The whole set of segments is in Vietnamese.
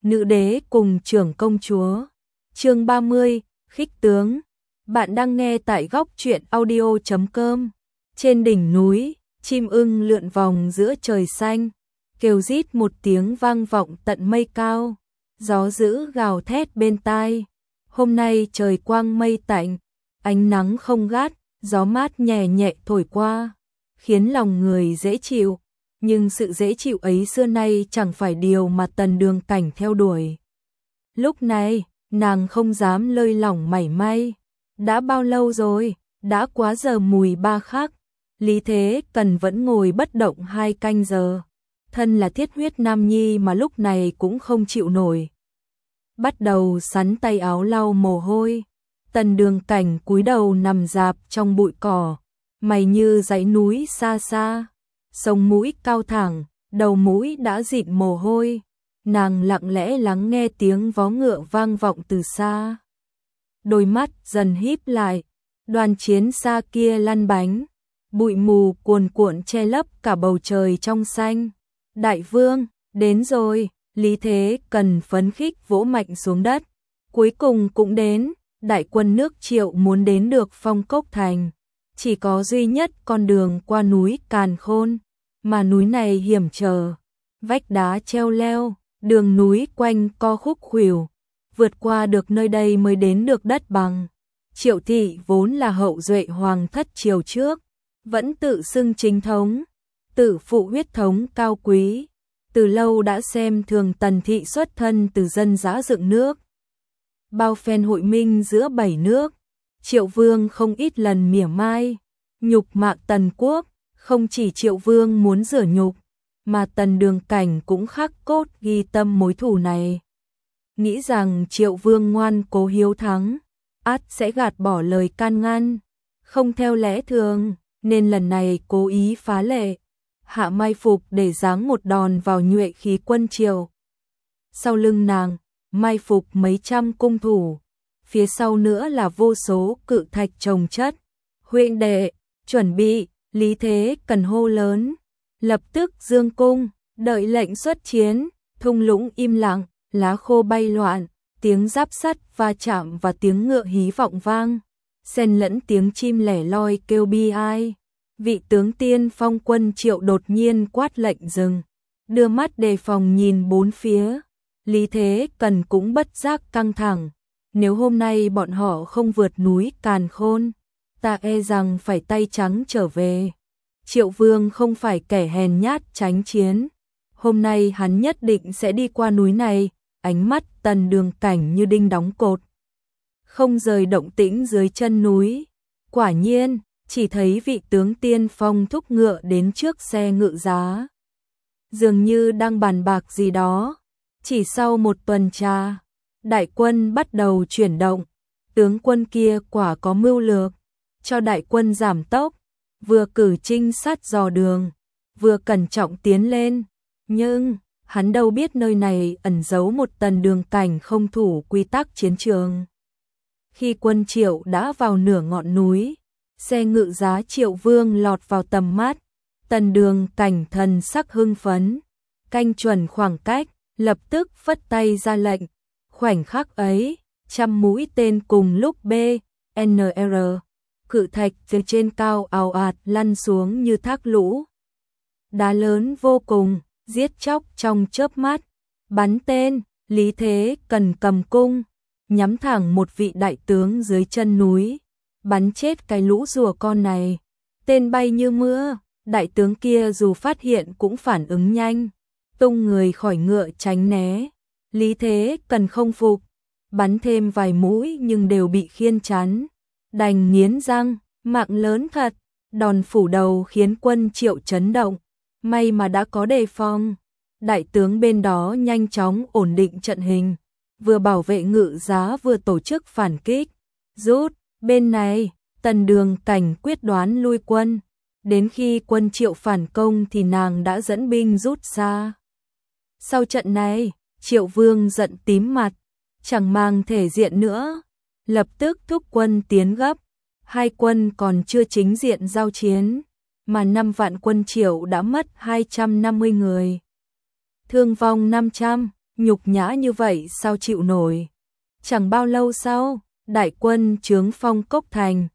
nữ đế cùng trưởng công chúa. Chương 30, khích tướng. Bạn đang nghe tại góc truyện audio.com. Trên đỉnh núi, chim ưng lượn vòng giữa trời xanh, kêu rít một tiếng vang vọng tận mây cao, gió dữ gào thét bên tai. Hôm nay trời quang mây tạnh, ánh nắng không gắt, gió mát nhẹ nhẹ thổi qua, khiến lòng người dễ chịu. Nhưng sự dễ chịu ấy xưa nay chẳng phải điều mà Tần Đường Cảnh theo đuổi. Lúc này, nàng không dám lơi lỏng mảy may. Đã bao lâu rồi, đã quá giờ mùi 3 khắc, Lý Thế Cần vẫn ngồi bất động 2 canh giờ. Thân là thiết huyết nam nhi mà lúc này cũng không chịu nổi. Bắt đầu sắn tay áo lau mồ hôi. Tần Đường Cảnh cúi đầu nằm rạp trong bụi cỏ, mày như dãy núi xa xa, sống mũi cao thẳng, đầu mũi đã dịn mồ hôi. Nàng lặng lẽ lắng nghe tiếng vó ngựa vang vọng từ xa. Đôi mắt dần híp lại, đoàn chiến xa kia lăn bánh, bụi mù cuồn cuộn che lấp cả bầu trời trong xanh. Đại vương, đến rồi, Lý Thế Cần phấn khích vỗ mạnh xuống đất. Cuối cùng cũng đến, đại quân nước Triệu muốn đến được Phong Cốc Thành. Chỉ có duy nhất con đường qua núi Càn Khôn, mà núi này hiểm trở, vách đá treo leo, đường núi quanh co khúc khuỷu, vượt qua được nơi đây mới đến được đất bằng. Triệu thị vốn là hậu duệ hoàng thất triều trước, vẫn tự xưng chính thống, tự phụ huyết thống cao quý, từ lâu đã xem thường Tần thị xuất thân từ dân dã dựng nước. Bao phen hội minh giữa 7 nước, Triệu vương không ít lần mỉa mai, nhục mạ Tần quốc. Không chỉ Triệu vương muốn rửa nhục, mà Tần Đường Cảnh cũng khắc cốt ghi tâm mối thù này. Nghĩ rằng Triệu vương ngoan cố hiếu thắng, ắt sẽ gạt bỏ lời can ngăn, không theo lẽ thường, nên lần này cố ý phá lệ, hạ mai phục để giáng một đòn vào nhuệ khí quân Triệu. Sau lưng nàng, mai phục mấy trăm cung thủ, phía sau nữa là vô số cự thạch chồng chất. Huynh đệ, chuẩn bị! Lý Thế Cần hô lớn, lập tức dương cung, đợi lệnh xuất chiến. Thung lũng im lặng, lá khô bay loạn, tiếng giáp sắt va chạm và tiếng ngựa hí vọng vang, xen lẫn tiếng chim lẻ loi kêu bi ai. Vị tướng tiên phong quân Triệu đột nhiên quát lệnh dừng, đưa mắt đề phòng nhìn bốn phía. Lý Thế Cần cũng bất giác căng thẳng, nếu hôm nay bọn họ không vượt núi Càn Khôn, ta e rằng phải tay trắng trở về. Triệu vương không phải kẻ hèn nhát tránh chiến, hôm nay hắn nhất định sẽ đi qua núi này. Ánh mắt Tần Đường Cảnh như đinh đóng cột, không rời động tĩnh dưới chân núi. Quả nhiên, chỉ thấy vị tướng tiên phong thúc ngựa đến trước xe ngự giá, dường như đang bàn bạc gì đó. Chỉ sau một tuần tra, đại quân bắt đầu chuyển động. Tướng quân kia quả có mưu lược, cho đại quân giảm tốc, vừa cử trinh sát dò đường, vừa cẩn trọng tiến lên. Nhưng hắn đâu biết nơi này ẩn giấu một Tần Đường Cảnh không thủ quy tắc chiến trường. Khi quân Triệu đã vào nửa ngọn núi, xe ngự giá Triệu vương lọt vào tầm mắt. Tần Đường Cảnh thần sắc hưng phấn, canh chuẩn khoảng cách, lập tức phất tay ra lệnh. Khoảnh khắc ấy, trăm mũi tên cùng lúc BNR, cự thạch từ trên cao ào ạt lăn xuống như thác lũ. Đá lớn vô cùng, giết chóc trong chớp mắt. Bắn tên, Lý Thế Cần cầm cung, nhắm thẳng một vị đại tướng dưới chân núi, bắn chết cái lũ rùa con này. Tên bay như mưa, đại tướng kia dù phát hiện cũng phản ứng nhanh, tung người khỏi ngựa tránh né. Lý Thế Cần không phục, bắn thêm vài mũi nhưng đều bị khiên chắn, đành nghiến răng, mạng lớn thật. Đòn phủ đầu khiến quân Triệu chấn động, may mà đã có đề phòng. Đại tướng bên đó nhanh chóng ổn định trận hình, vừa bảo vệ ngự giá vừa tổ chức phản kích. Rút, bên này, Tần Đường Cảnh quyết đoán lui quân. Đến khi quân Triệu phản công thì nàng đã dẫn binh rút xa. Sau trận này, Triệu vương giận tím mặt, chẳng mang thể diện nữa, lập tức thúc quân tiến gấp. Hai quân còn chưa chính diện giao chiến, mà 5 vạn quân Triệu đã mất 250 người. Thương vong 500, nhục nhã như vậy sao chịu nổi. Chẳng bao lâu sau, đại quân chướng Phong Cốc thành.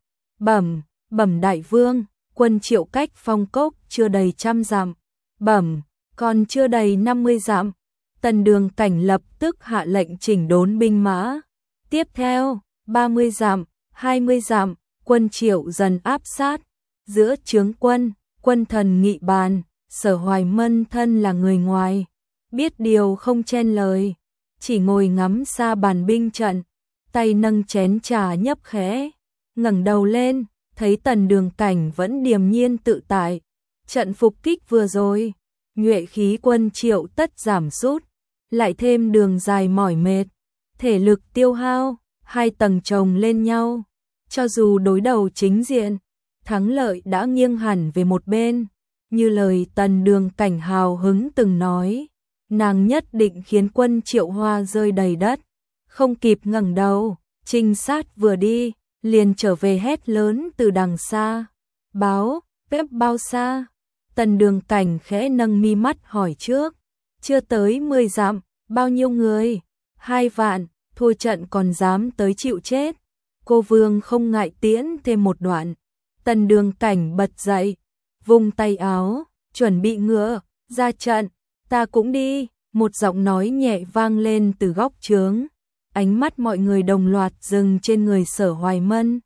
Bẩm đại vương, quân Triệu cách Phong Cốc chưa đầy 100 dặm. Bẩm, còn chưa đầy 50 dặm. Tần Đường Cảnh lập tức hạ lệnh chỉnh đốn binh mã. Tiếp theo, 30 dặm, 20 dặm, quân Triệu dần áp sát. Giữa chướng quân, quân thần nghị bàn, Sở Hoài Mân thân là người ngoài, biết điều không chen lời, chỉ ngồi ngắm xa bàn binh trận, tay nâng chén trà nhấp khẽ, ngẩng đầu lên, thấy Tần Đường Cảnh vẫn điềm nhiên tự tại. Trận phục kích vừa rồi, nhuệ khí quân Triệu tất giảm sút, lại thêm đường dài mỏi mệt, thể lực tiêu hao, hai tầng chồng lên nhau, cho dù đối đầu chính diện, thắng lợi đã nghiêng hẳn về một bên, như lời Tần Đường Cảnh hào hứng từng nói, nàng nhất định khiến quân Triệu hoa rơi đầy đất, không kịp ngẩng đầu, trinh sát vừa đi, liền trở về hét lớn từ đằng xa, báo, phép bao xa? Tần Đường Cảnh khẽ nâng mi mắt hỏi trước, chưa tới 10 dặm, bao nhiêu người? 2 vạn, thua trận còn dám tới chịu chết. Cô Vương không ngại tiễn thêm một đoạn. Tần Đường Cảnh bật dậy, vung tay áo, chuẩn bị ngựa, ra trận, ta cũng đi. Một giọng nói nhẹ vang lên từ góc trướng. Ánh mắt mọi người đồng loạt dừng trên người Sở Hoài Mân.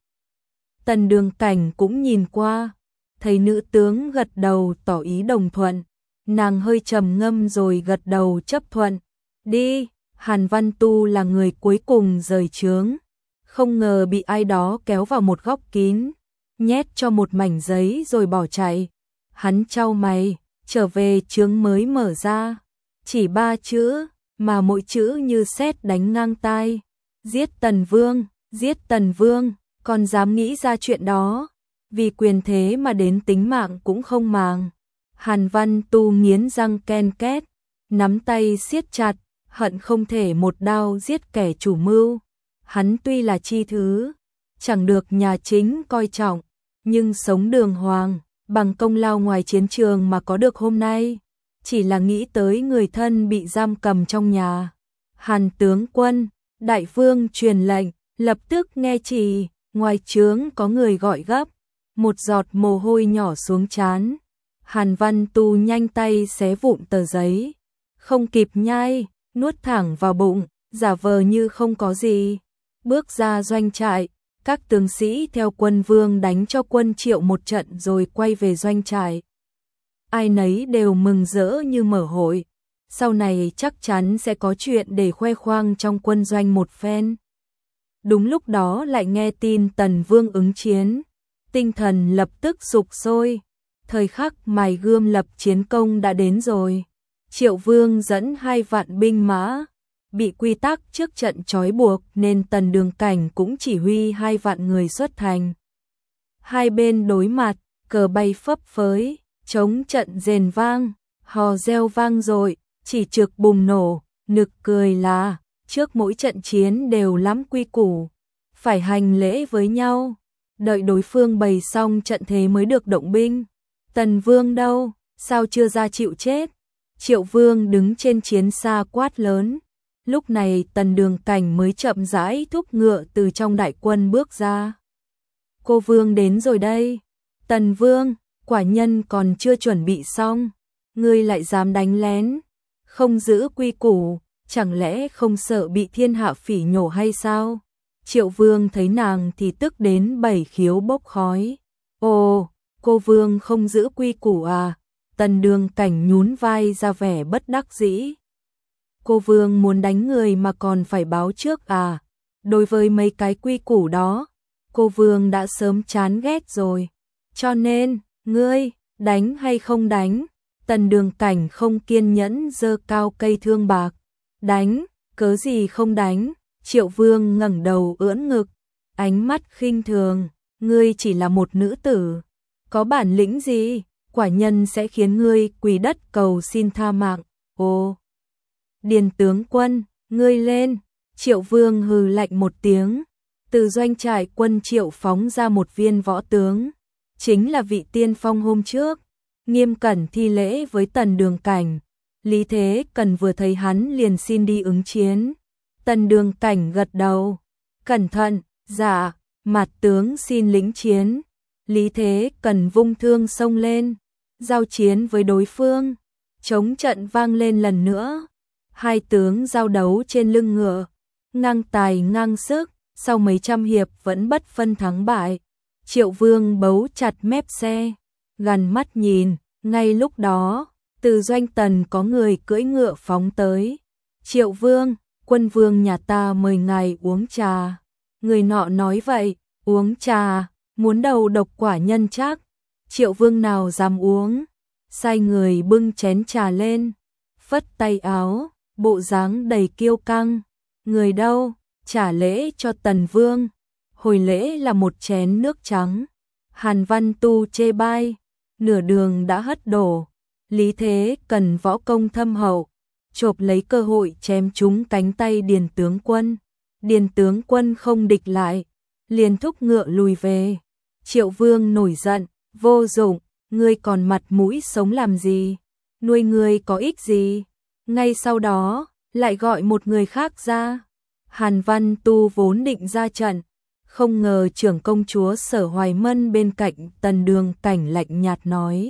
Tần Đường Cảnh cũng nhìn qua, thấy nữ tướng gật đầu tỏ ý đồng thuận. Nàng hơi trầm ngâm rồi gật đầu chấp thuận. Đi, Hàn Văn Tu là người cuối cùng rời trướng. Không ngờ bị ai đó kéo vào một góc kín, nhét cho một mảnh giấy rồi bỏ chạy. Hắn chau mày, trở về trướng mới mở ra. Chỉ 3 chữ, mà mỗi chữ như sét đánh ngang tai. Giết Tần Vương, giết Tần Vương, còn dám nghĩ ra chuyện đó. Vì quyền thế mà đến tính mạng cũng không màng. Hàn Văn Tu nghiến răng ken két, nắm tay siết chặt, hận không thể một đao giết kẻ chủ mưu. Hắn tuy là chi thứ, chẳng được nhà chính coi trọng, nhưng sống đường hoàng, bằng công lao ngoài chiến trường mà có được hôm nay. Chỉ là nghĩ tới người thân bị giam cầm trong nhà. Hàn tướng quân, đại vương truyền lệnh, lập tức nghe chỉ, ngoài trướng có người gọi gấp. Một giọt mồ hôi nhỏ xuống trán. Hàn Văn Tu nhanh tay xé vụn tờ giấy, không kịp nhai, nuốt thẳng vào bụng, giả vờ như không có gì. Bước ra doanh trại, các tướng sĩ theo quân Vương đánh cho quân Triệu một trận rồi quay về doanh trại. Ai nấy đều mừng rỡ như mở hội, sau này chắc chắn sẽ có chuyện để khoe khoang trong quân doanh một phen. Đúng lúc đó lại nghe tin Tần Vương ứng chiến, tinh thần lập tức sục sôi. Thời khắc mài gươm lập chiến công đã đến rồi. Triệu Vương dẫn 2 vạn binh mã, bị quy tắc trước trận trói buộc nên Tần Đường Cảnh cũng chỉ huy 2 vạn người xuất thành. Hai bên đối mặt, cờ bay phấp phới, chống trận rền vang, hò reo vang dội, chỉ trực bùng nổ. Nực cười là, trước mỗi trận chiến đều lắm quy củ, phải hành lễ với nhau, đợi đối phương bày xong trận thế mới được động binh. Tần Vương đâu, sao chưa ra chịu chết? Triệu Vương đứng trên chiến xa quát lớn. Lúc này Tần Đường Cảnh mới chậm rãi thúc ngựa từ trong đại quân bước ra. Cô Vương đến rồi đây. Tần Vương, quả nhân còn chưa chuẩn bị xong, ngươi lại dám đánh lén, không giữ quy củ, chẳng lẽ không sợ bị thiên hạ phỉ nhổ hay sao? Triệu Vương thấy nàng thì tức đến 7 khiếu bốc khói. Ồ, cô Vương không giữ quy củ à? Tần Đường Cảnh nhún vai ra vẻ bất đắc dĩ. Cô Vương muốn đánh người mà còn phải báo trước à? Đối với mấy cái quy củ đó, cô Vương đã sớm chán ghét rồi. Cho nên, ngươi, đánh hay không đánh? Tần Đường Cảnh không kiên nhẫn giơ cao cây thương bạc. Đánh, cớ gì không đánh? Triệu Vương ngẩng đầu ưỡn ngực, ánh mắt khinh thường. Ngươi chỉ là một nữ tử, có bản lĩnh gì? Quả nhân sẽ khiến ngươi quỳ đất cầu xin tha mạng. Ô, Điền tướng quân, ngươi lên. Triệu Vương hừ lạnh một tiếng. Từ doanh trại quân Triệu phóng ra một viên võ tướng, chính là vị tiên phong hôm trước, nghiêm cẩn thi lễ với Tần Đường Cảnh. Lý Thế Cần vừa thấy hắn liền xin đi ứng chiến. Tần Đường Cảnh gật đầu. Cẩn thận, dạ, Mạt tướng xin lĩnh chiến. Lý Thế Cần vung thương xông lên, giao chiến với đối phương. Chống trận vang lên lần nữa. Hai tướng giao đấu trên lưng ngựa, ngang tài ngang sức, sau mấy trăm hiệp vẫn bất phân thắng bại. Triệu Vương bấu chặt mép xe, gằn mắt nhìn, ngay lúc đó, từ doanh tần có người cưỡi ngựa phóng tới. Triệu Vương, quân vương nhà ta mời ngài uống trà. Người nọ nói vậy, uống trà, muốn đầu độc quả nhân chắc. Triệu Vương nào dám uống, sai người bưng chén trà lên, phất tay áo, bộ dáng đầy kiêu căng. Người đâu, trả lễ cho Tần Vương. Hồi lễ là một chén nước trắng. Hàn Văn Tu chê bai, nửa đường đã hất đổ. Lý Thế Cần võ công thâm hậu, chộp lấy cơ hội chém trúng cánh tay Điền tướng quân. Điền tướng quân không địch lại, liền thúc ngựa lùi về. Triệu Vương nổi giận, vô dụng, ngươi còn mặt mũi sống làm gì? Nuôi ngươi có ích gì? Ngay sau đó, lại gọi một người khác ra. Hàn Văn Tu vốn định ra trận, không ngờ trưởng công chúa Sở Hoài Mân bên cạnh Tần Đường Cảnh lạnh nhạt nói.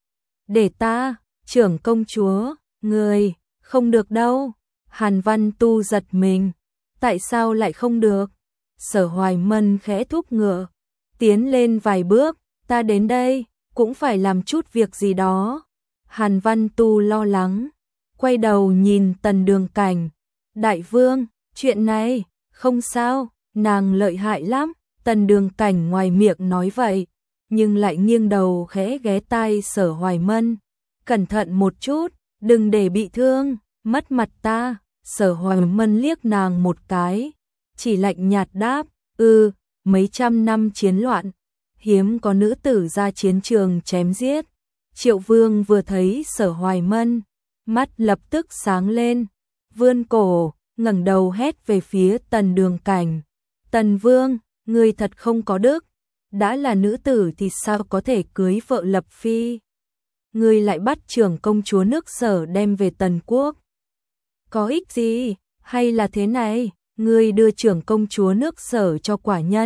Để ta, trưởng công chúa, người, không được đâu. Hàn Văn Tu giật mình, tại sao lại không được? Sở Hoài Mân khẽ thúc ngựa, tiến lên vài bước, ta đến đây, cũng phải làm chút việc gì đó. Hàn Văn Tu lo lắng, quay đầu nhìn Tần Đường Cảnh. Đại vương, chuyện này, không sao, nàng lợi hại lắm. Tần Đường Cảnh ngoài miệng nói vậy, nhưng lại nghiêng đầu khẽ ghé tai Sở Hoài Mân. Cẩn thận một chút, đừng để bị thương, mất mặt ta. Sở Hoài Mân liếc nàng một cái, chỉ lạnh nhạt đáp, mấy trăm năm chiến loạn, hiếm có nữ tử ra chiến trường chém giết. Triệu Vương vừa thấy Sở Hoài Mân, mắt lập tức sáng lên, vươn cổ, ngẩng đầu hét về phía Tần Đường Cảnh. Tần Vương, ngươi thật không có đức, đã là nữ tử thì sao có thể cưới vợ lập phi? Ngươi lại bắt trưởng công chúa nước Sở đem về Tần quốc. Có ích gì, hay là thế này, ngươi đưa trưởng công chúa nước Sở cho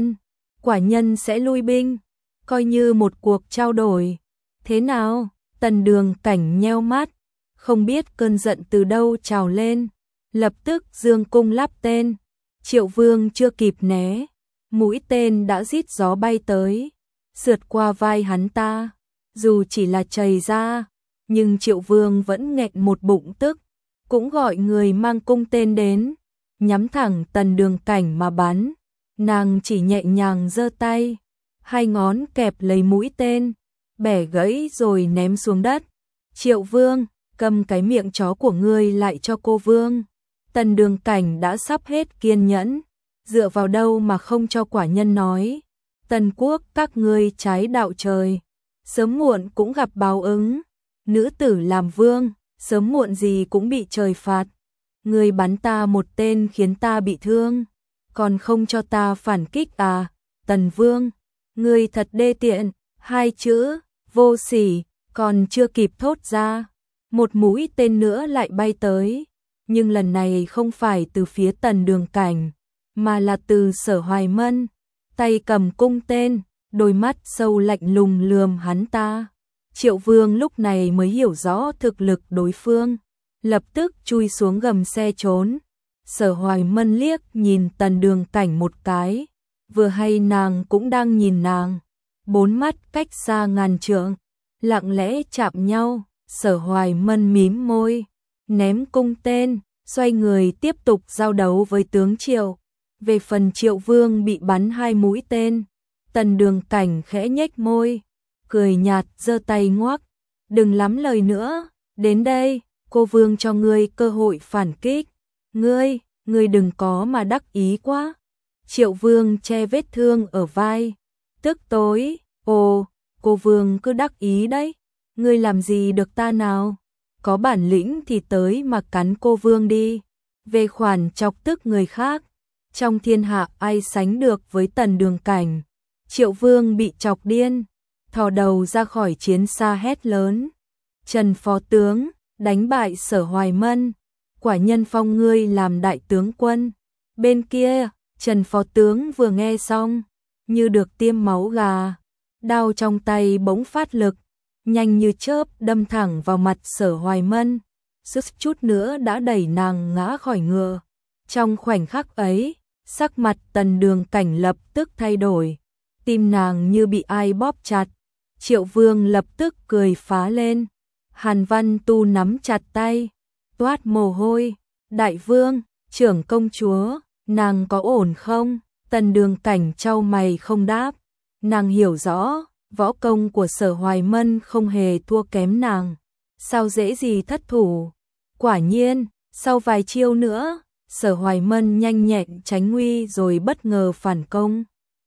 quả nhân sẽ lui binh, coi như một cuộc trao đổi. Thế nào? Tần Đường Cảnh nheo mắt, không biết cơn giận từ đâu trào lên, lập tức dương cung lắp tên. Triệu Vương chưa kịp né, mũi tên đã rít gió bay tới, sượt qua vai hắn ta. Dù chỉ là chày ra, nhưng Triệu Vương vẫn nghẹn một bụng tức, cũng gọi người mang cung tên đến, nhắm thẳng Tần Đường Cảnh mà bắn. Nàng chỉ nhẹ nhàng giơ tay, hai ngón kẹp lấy mũi tên, bẻ gãy rồi ném xuống đất. Triệu Vương, cầm cái miệng chó của ngươi lại cho cô Vương. Tần Đường Cảnh đã sắp hết kiên nhẫn, dựa vào đâu mà không cho quả nhân nói. Tần quốc các ngươi trái đạo trời, sớm muộn cũng gặp báo ứng. Nữ tử làm vương, sớm muộn gì cũng bị trời phạt. Ngươi bắn ta một tên khiến ta bị thương, còn không cho ta phản kích à? Tần Vương, ngươi thật đê tiện. Hai chữ vô sỉ còn chưa kịp thốt ra, một mũi tên nữa lại bay tới, nhưng lần này không phải từ phía Tần Đường Cảnh, mà là từ Sở Hoài Mân, tay cầm cung tên, đôi mắt sâu lạnh lùng lườm hắn ta. Triệu Vương lúc này mới hiểu rõ thực lực đối phương, lập tức chui xuống gầm xe trốn. Sở Hoài Mân liếc nhìn Tần Đường Cảnh một cái, vừa hay nàng cũng đang nhìn nàng, bốn mắt cách xa ngàn trượng, lặng lẽ chạm nhau. Sở Hoài Mân mím môi, ném cung tên, xoay người tiếp tục giao đấu với tướng Triệu. Về phần Triệu Vương bị bắn hai mũi tên, Tần Đường Cảnh khẽ nhếch môi, cười nhạt giơ tay ngoắc, đừng lắm lời nữa, đến đây, cô Vương cho ngươi cơ hội phản kích. Ngươi đừng có mà đắc ý quá. Triệu Vương che vết thương ở vai, tức tối, cô Vương cứ đắc ý đấy, ngươi làm gì được ta nào? Có bản lĩnh thì tới mà cắn cô Vương đi. Về khoản chọc tức người khác, trong thiên hạ ai sánh được với Tần Đường Cảnh. Triệu Vương bị chọc điên, thò đầu ra khỏi chiến xa hét lớn. Trần phó tướng, đánh bại Sở Hoài Mân, quả nhân phong ngươi làm đại tướng quân. Bên kia, Trần phó tướng vừa nghe xong, như được tiêm máu gà, đao trong tay bỗng phát lực, nhanh như chớp đâm thẳng vào mặt Sở Hoài Mân, suýt chút nữa đã đẩy nàng ngã khỏi ngựa. Trong khoảnh khắc ấy, sắc mặt Tần Đường Cảnh lập tức thay đổi, tim nàng như bị ai bóp chặt. Triệu Vương lập tức cười phá lên. Hàn Văn Tu nắm chặt tay, toát mồ hôi. Đại vương, trưởng công chúa, nàng có ổn không? Tần Đường Cảnh chau mày không đáp. Nàng hiểu rõ, võ công của Sở Hoài Mân không hề thua kém nàng. Sao dễ gì thất thủ? Quả nhiên, sau vài chiêu nữa, Sở Hoài Mân nhanh nhẹn tránh nguy rồi bất ngờ phản công,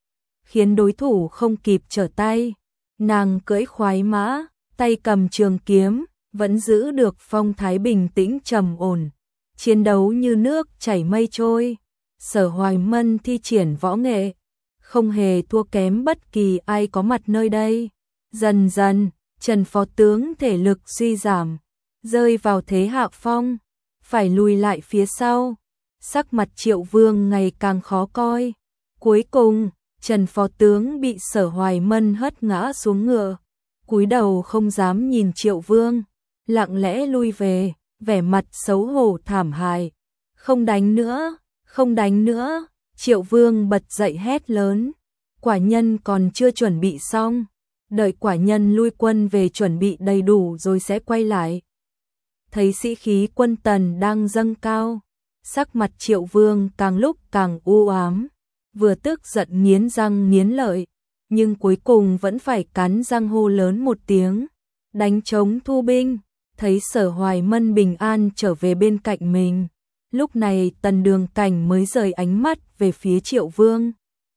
khiến đối thủ không kịp trở tay. Nàng cưỡi khoái mã, tay cầm trường kiếm, vẫn giữ được phong thái bình tĩnh trầm ổn, chiến đấu như nước chảy mây trôi. Sở Hoài Mân thi triển võ nghệ, không hề thua kém bất kỳ ai có mặt nơi đây. Dần dần, Trần phó tướng thể lực suy giảm, rơi vào thế hạ phong, phải lùi lại phía sau. Sắc mặt Triệu Vương ngày càng khó coi. Cuối cùng, Trần phó tướng bị Sở Hoài Mân hất ngã xuống ngựa, cúi đầu không dám nhìn Triệu Vương, lặng lẽ lui về, vẻ mặt xấu hổ thảm hại. Không đánh nữa, không đánh nữa. Triệu Vương bật dậy hét lớn. Quả nhân còn chưa chuẩn bị xong, đợi quả nhân lui quân về chuẩn bị đầy đủ rồi sẽ quay lại. Thấy sĩ khí quân Tần đang dâng cao, sắc mặt Triệu Vương càng lúc càng u ám, vừa tức giận nghiến răng nghiến lợi, nhưng cuối cùng vẫn phải cắn răng hô lớn một tiếng, đánh trống thu binh. Thấy Sở Hoài Mân bình an trở về bên cạnh mình, lúc này Tần Đường Cảnh mới rời ánh mắt về phía Triệu Vương.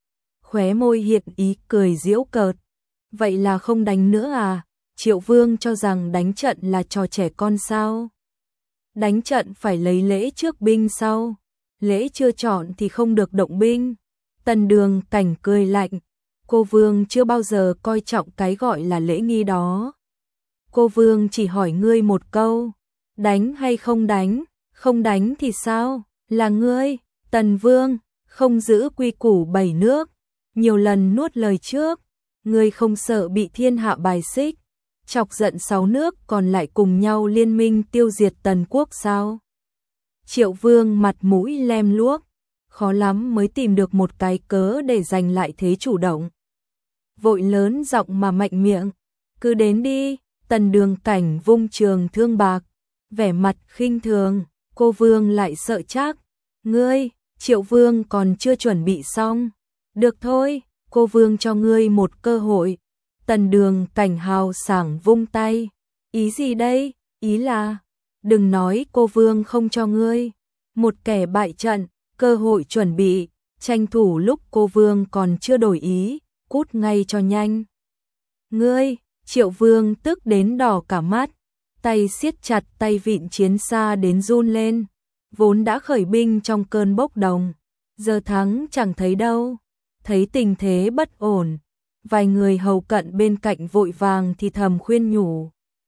Khóe môi hiện ý cười giễu cợt. Vậy là không đánh nữa à? Triệu Vương cho rằng đánh trận là trò trẻ con sao? Đánh trận phải lấy lễ trước binh sau, lễ chưa chọn thì không được động binh. Tần Đường Cảnh cười lạnh, cô Vương chưa bao giờ coi trọng cái gọi là lễ nghi đó. Cô Vương chỉ hỏi ngươi một câu, đánh hay không đánh? Không đánh thì sao? Là ngươi, Tần Vương, không giữ quy củ 7 nước, nhiều lần nuốt lời trước, ngươi không sợ bị thiên hạ bài xích, chọc giận 6 nước còn lại cùng nhau liên minh tiêu diệt Tần quốc sao? Triệu Vương mặt mũi lem luốc, khó lắm mới tìm được một cái cớ để giành lại thế chủ động. Vội lớn giọng mà mạnh miệng, cứ đến đi. Tần Đường Cảnh vung trường thương bạc, vẻ mặt khinh thường. Cô Vương lại sợ chắc. Ngươi, Triệu Vương còn chưa chuẩn bị xong. Được thôi, cô Vương cho ngươi một cơ hội. Tần Đường Cảnh hào sảng vung tay. Ý gì đây? Ý là, đừng nói cô Vương không cho ngươi. Một kẻ bại trận, cơ hội chuẩn bị, tranh thủ lúc cô Vương còn chưa đổi ý, cút ngay cho nhanh. Ngươi, Triệu Vương tức đến đỏ cả mắt, tay siết chặt tay vịn chiến xa đến run lên, vốn đã khởi binh trong cơn bốc đồng, giờ thắng chẳng thấy đâu. Thấy tình thế bất ổn, vài người hầu cận bên cạnh vội vàng thì thầm khuyên nhủ.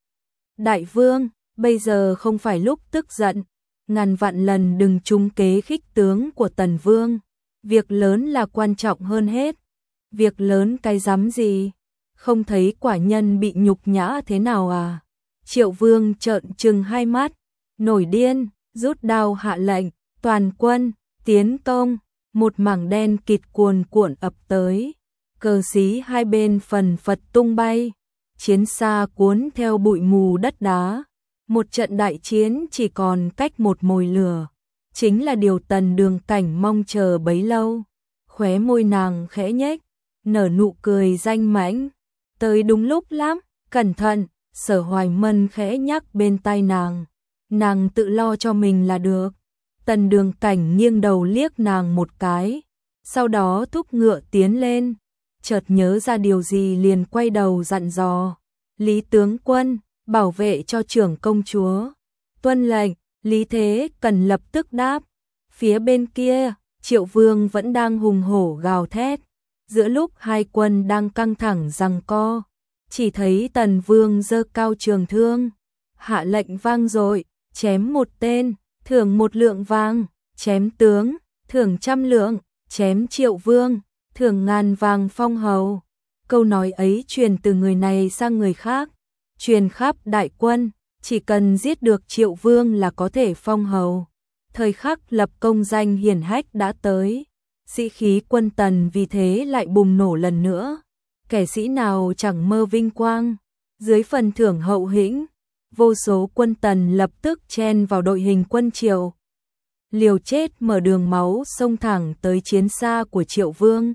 Đại vương, bây giờ không phải lúc tức giận, ngàn vạn lần đừng trúng kế khích tướng của Tần Vương, việc lớn là quan trọng hơn hết. Việc lớn cái rắm gì? Không thấy quả nhân bị nhục nhã thế nào à? Triệu Vương trợn trừng hai mắt, nổi điên, rút đao hạ lệnh, toàn quân, tiến công. Một mảng đen kịt cuồn cuộn ập tới, cờ xí hai bên phần phật tung bay, chiến xa cuốn theo bụi mù đất đá. Một trận đại chiến chỉ còn cách một mồi lửa, chính là điều Tần Đường Cảnh mong chờ bấy lâu. Khóe môi nàng khẽ nhếch, nở nụ cười danh mãnh. Tới đúng lúc lắm, cẩn thận. Sở Hoài Mân khẽ nhắc bên tai nàng tự lo cho mình là được. Tần Đường Cảnh nghiêng đầu liếc nàng một cái, sau đó thúc ngựa tiến lên, chợt nhớ ra điều gì liền quay đầu dặn dò. Lý tướng quân, bảo vệ cho trưởng công chúa. Tuân lệnh. Lý Thế Cần lập tức đáp. Phía bên kia, Triệu Vương vẫn đang hùng hổ gào thét. Giữa lúc hai quân đang căng thẳng giằng co, chỉ thấy Tần Vương giơ cao trường thương, hạ lệnh vang dội, chém một tên, thưởng 1 lượng vàng, chém tướng, thưởng 100 lượng, chém Triệu Vương, thưởng 1000 vàng phong hầu. Câu nói ấy truyền từ người này sang người khác, truyền khắp đại quân, chỉ cần giết được Triệu Vương là có thể phong hầu. Thời khắc lập công danh hiển hách đã tới, sĩ khí quân Tần vì thế lại bùng nổ lần nữa. Kẻ sĩ nào chẳng mơ vinh quang, dưới phần thưởng hậu hĩnh, vô số quân Tần lập tức chen vào đội hình quân Triệu. Liều chết mở đường máu xông thẳng tới chiến xa của Triệu Vương.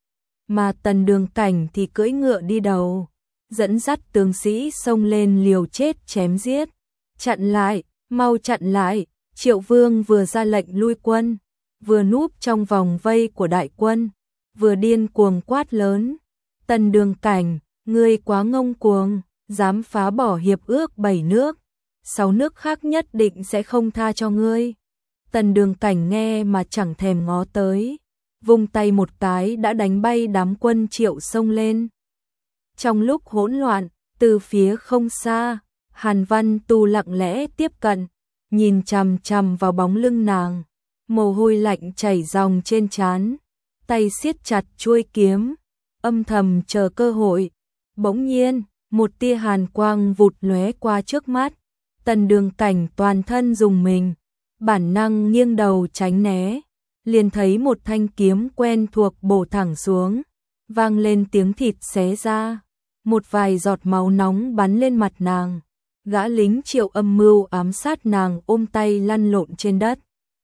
Mà Tần Đường Cảnh thì cưỡi ngựa đi đầu, dẫn dắt tướng sĩ xông lên liều chết chém giết. Chặn lại, mau chặn lại, Triệu Vương vừa ra lệnh lui quân, vừa núp trong vòng vây của đại quân, vừa điên cuồng quát lớn. Tần Đường Cảnh, ngươi quá ngông cuồng, dám phá bỏ hiệp ước 7 nước, 6 nước khác nhất định sẽ không tha cho ngươi. Tần Đường Cảnh nghe mà chẳng thèm ngó tới, vung tay một cái đã đánh bay đám quân Triệu xông lên. Trong lúc hỗn loạn, từ phía không xa, Hàn Văn Tu lặng lẽ tiếp cận, nhìn chằm chằm vào bóng lưng nàng, mồ hôi lạnh chảy ròng trên trán, tay siết chặt chuôi kiếm, âm thầm chờ cơ hội. Bỗng nhiên, một tia hàn quang vụt lóe qua trước mắt, Tần Đường Cảnh toàn thân rùng mình, bản năng nghiêng đầu tránh né, liền thấy một thanh kiếm quen thuộc bổ thẳng xuống, vang lên tiếng thịt xé ra, một vài giọt máu nóng bắn lên mặt nàng. Gã lính Triệu âm mưu ám sát nàng ôm tay lăn lộn trên đất,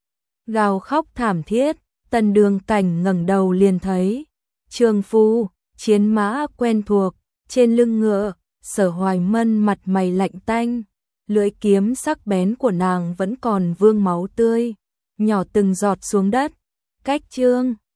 gào khóc thảm thiết. Tần Đường Cảnh ngẩng đầu liền thấy trường phu, chiến mã quen thuộc, trên lưng ngựa, Sở Hoài Mân mặt mày lạnh tanh, lưỡi kiếm sắc bén của nàng vẫn còn vương máu tươi, nhỏ từng giọt xuống đất. Cách chương